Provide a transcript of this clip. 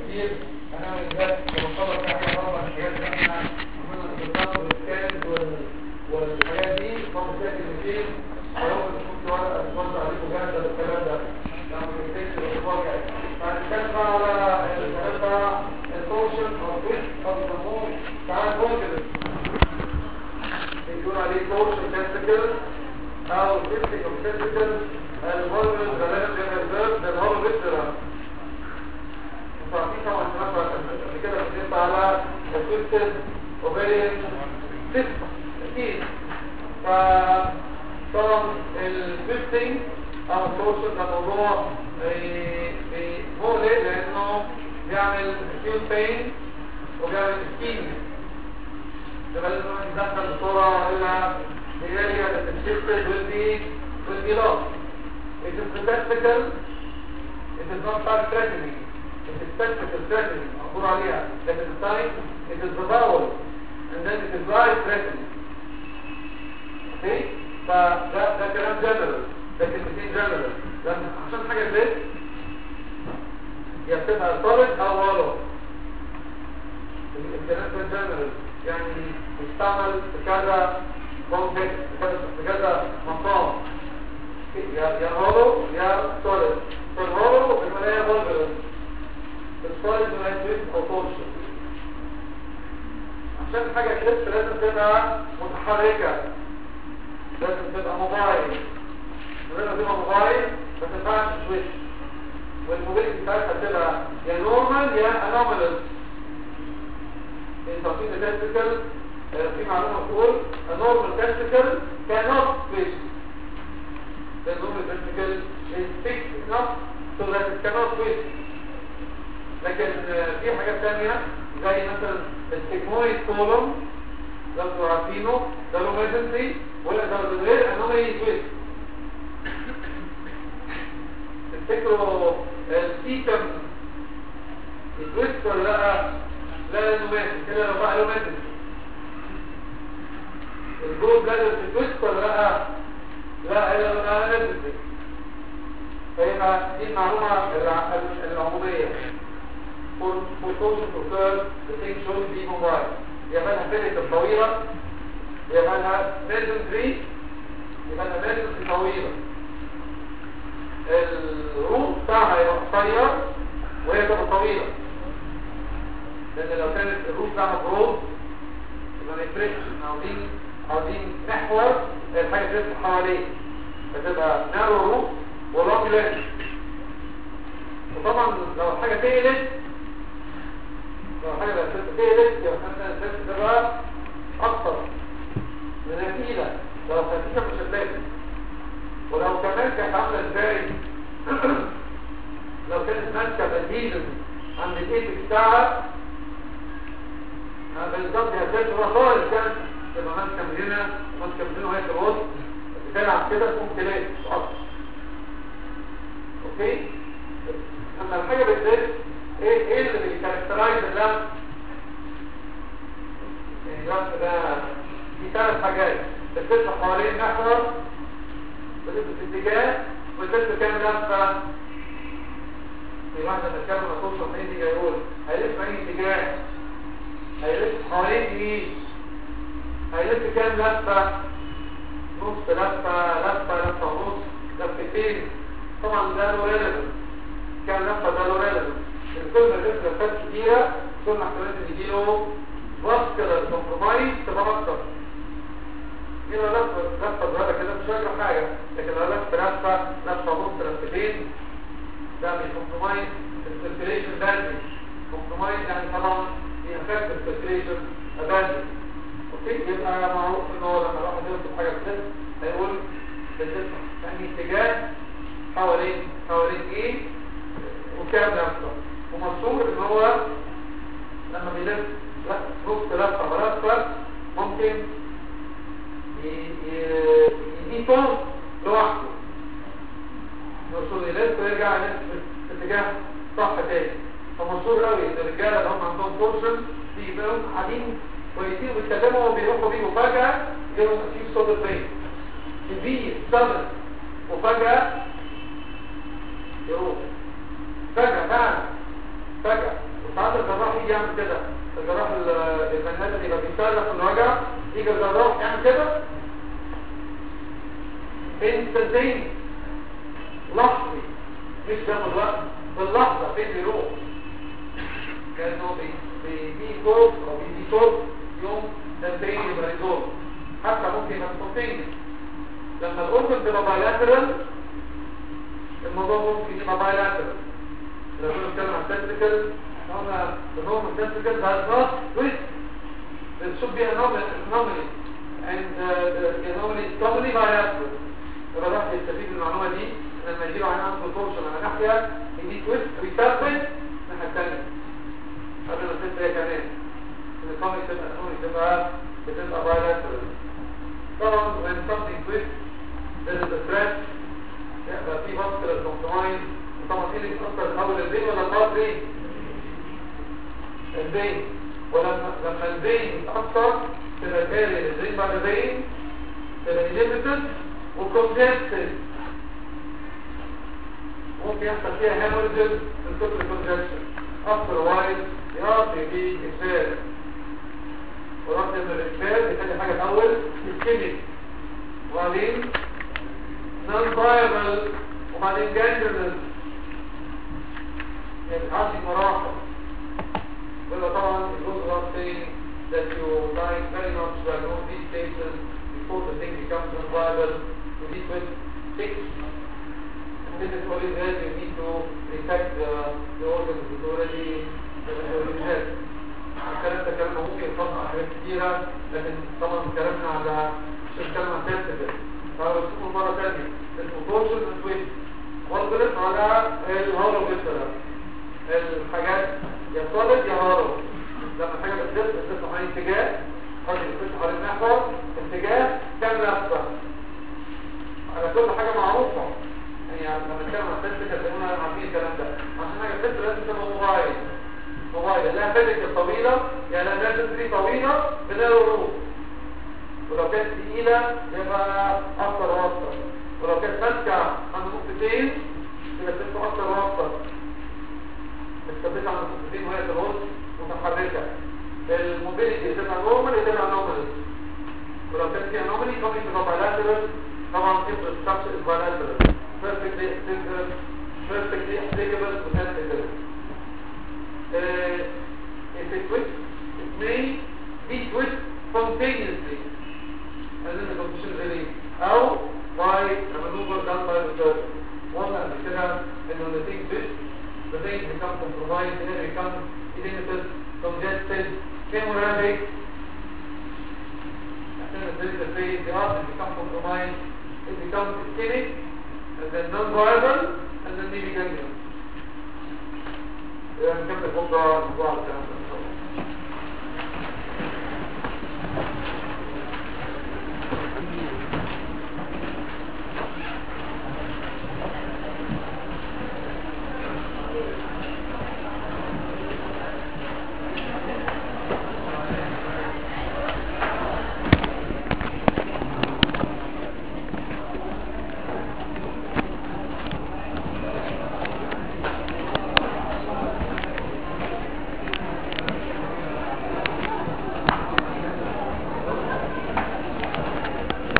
كتير هنعمل ازاي ونطلع فيها حاجه طبعا الحاجات اللي احنا عملنا الانتظام والسكانز والحاجات دي طبعا فيها كلمتين هيوم تكون ورقه توزع عليكم جاهزه بالكلام ده لما تكتبش الاسبوع الجاي. هنتكلم على الثلاثه التورشن او تويست او بيسموه ساعات كونجلس بيكون عليه تورشن تستيكل او تويستنج اوف تستيكل الهرمون غالبا بيرزيرف ده الهرمون بيتزرع فاعطيه طبعا قبل كده بنبص على التويستد اوفيريان سيستم اكيد. فطبعا التويستنج او التورشن ده موضوع مقلق لانه بيعمل acute pain وبيعمل ischemia. ده غالبا يتدخل بسرعه الى the area that is shifted will be lost. It is the testicle, it is not heart threatening, it is testicle threatening, مقبول عليها. That is the time, it is the bowel, and then it is life threatening. Okay? فده كلام general، ده كلمتين general. لأن عشان حاجة زي هي بتبقى solid أو hollow. الكلام ده general، يعني يستعمل في كذا context، في كذا مقام. يا هولو يا سوليد. في الهولو الملاية فولفرنس، في السوليد الملاية تويست او تورشن. عشان حاجة كليبس لازم تبقى متحركة، لازم تبقى موبايل. لازم تبقى موبايل ما تنفعش تويست، والموبيلتي بتاعتها تبقى يا نورمال يا انوماليز. تقسيم التستيكل في معلومة تقول النورمال تستيكل cannot twist. The normal testicle is fixed enough so that it cannot twist. لكن في حاجات تانية زي مثلا السيجمويد كولوم لو انتوا عارفينه ده له ميزنتري ولا ده من غير انه يتويست. تفتكروا السيكم يتويست ولا لا؟ لا لانه ماشي كده لو بقى له ميزنتري. الجول بلادر تتويست ولا لا؟ لا هي انا نزلت. فهنا دي المعلومه العموميه for social to serve the thing should be mobile. يبقى لها فيلة طويله، يبقى لها ميزنتري، يبقى لها ميزنتري طويله. الروت بتاعها يبقى قصير وهي تبقى طويله، لان لو كانت الروت بتاعها برود يبقى ما يفرقش. عاوزين محور الحاجة تلف حواليه فتبقى نارو روت ولونج لينج. وطبعا لو الحاجة تقلت، لو الحاجة تقلت يبقى مثلا التلف تبقى أكتر من النتيجة. لو خفيفة مش هتلاقي. ولو كمان كانت عاملة ازاي لو كانت ماسكة بالهيزن عند الايتك بتاعها بالظبط هتلاقي تبقى خالص كانت تبقى ماسكه من هنا وماسكه من هنا وهي في الوسط بتلعب كده تقوم تلاقي اكتر. اوكي؟ اما الحاجه بالذات ايه اللي بيكاركترايز اللمس؟ اللمس ده في ثلاث حاجات بتلف حوالين محور، بتلف في اتجاه، وبتلف كام لفه. في واحد لما اتكلم عن توصل فين يجي يقول هيلف اي اتجاه، هيلف حوالين ايه، هيلف كام لفة، نص لفة ونص، لفتين. طبعا ده له ريليفنس، كام لفة ده له ريليفنس. كل ما تلف لفات كتيرة كل ما احتمال ان يجيله فاسكولار كومبرومايز تبقى اكتر. لو لفة صغيرة كده مش هيجرى حاجة، لكن لو لفة ونص لفتين ده بيكمبرومايز السيركيليشن باندنج. كومبرومايز يعني طبعا يأفكت السيركيليشن باندنج. اوكي؟ يبقى معروف ان هو لما الواحد يوصف حاجه كده هيقول بتلف يعني اتجاه حوالين ايه وكام لفه. ومشهور ان هو لما بيلف نص لفه ولفه ممكن يديه طول لوحده. مشهور يلف ويرجع يلف في اتجاه صح تاني. فمشهور قوي ان الرجاله اللي هم عندهم تورشن تيجي بيهم قاعدين كويسين وبيتكلموا وبيروحوا بيجوا فجأة يجيلهم في صوت البيت كبير صدر وفجأة يروح فجأة فعلا فجأة وساعات الجراح يجي يعمل كده. الجراح البني ادم يبقى بيصرخ في الوجع، يجي الجراح يعمل كده انستنتيني لحظي، مش بياخد وقت، باللحظه فين بيروح، كانه بيجي صوت او بيجي صوت يوم تنتين يبقى ريزولف. حتى ممكن يبقى سبونتينيوس. لما الاورجن تبقى بايلاترال الموضوع ممكن يبقى بايلاترال. لو كنا بنتكلم عن تنتكل قلنا النورمال تنتكل ده نوت تويست. It should be anomaly and the anomaly is commonly bilateral. يبقى الواحد يستفيد من المعلومه دي لما يجيله عين عنده تورشن على ناحيه يدي تويست ويثبت الناحيه الثانيه قبل ما تنسى هي كمان. الكومي تبقى anomaly بتبقى bilateral. طبعا when something twists there is a stretch يبقى في muscular compromise. وطبعا ايه اللي بيتاثر الاول البين ولا البطن؟ البين. ولما البين يتاثر تبقى جاري البين بعد البين تبقى inhibited وcongested. ممكن يحصل فيها hemorrhages من كتر congestion. after a while يبقى إكسار. ورد من الإكسار بتاني حاجة الأول ischemic وبعدين non-viable وبعدين gangrenous. يعني عندي مراحل. وإذا طبعا it goes without saying that you like very much to know these cases before the thing becomes non-viable. You need to fix. This is always that you need to protect the organs that already have. الكلام ده كلام ممكن يطبق على حاجات كتيرة، لكن طبعا كلامنا على مش الكلام عن تنتكل. فبسيبه مرة تانية اسمه تورشن اند تويست. وانضرب على الهارو بيترا. الحاجات يا صالد يا هارو. لما الحاجة بتلف حوالين اتجاه، قصدي بتلف حوالين محور اتجاه كام لفة. على كل حاجة معروفة. يعني لما نتكلم عن تنتكل بنقول عارفين الكلام ده. عشان حاجة تلف لازم تبقى موبايل. لا فيزيكال طويلة يعني لا تنتري طويلة بناء الروح. ولو كانت تقيلة يبقى أكثر وأكثر. ولو كانت ماسكة عند نقطتين يبقى تبقى أكثر وأكثر. متثبتة عند نقطتين وهي تبقى متحركة. الموبيليتي تبقى نورمال تبقى انومالي. ولو كانت فيها انومالي ممكن تبقى بايلاترال. طبعا تبقى الستراكشر بايلاترال. perfectly applicable to tentacle. If it twists, it may be twist spontaneously as in the position relief or by a maneuver done by the surgeon. One and when the thing twists, the thing becomes compromised and it becomes inhibited, congested, hemorrhagic. As soon as there is a phase, the heart becomes compromised, it becomes ischemic, and then non-viable, and then maybe gangrene. نكمل بكره الموضوع على الكلام ده.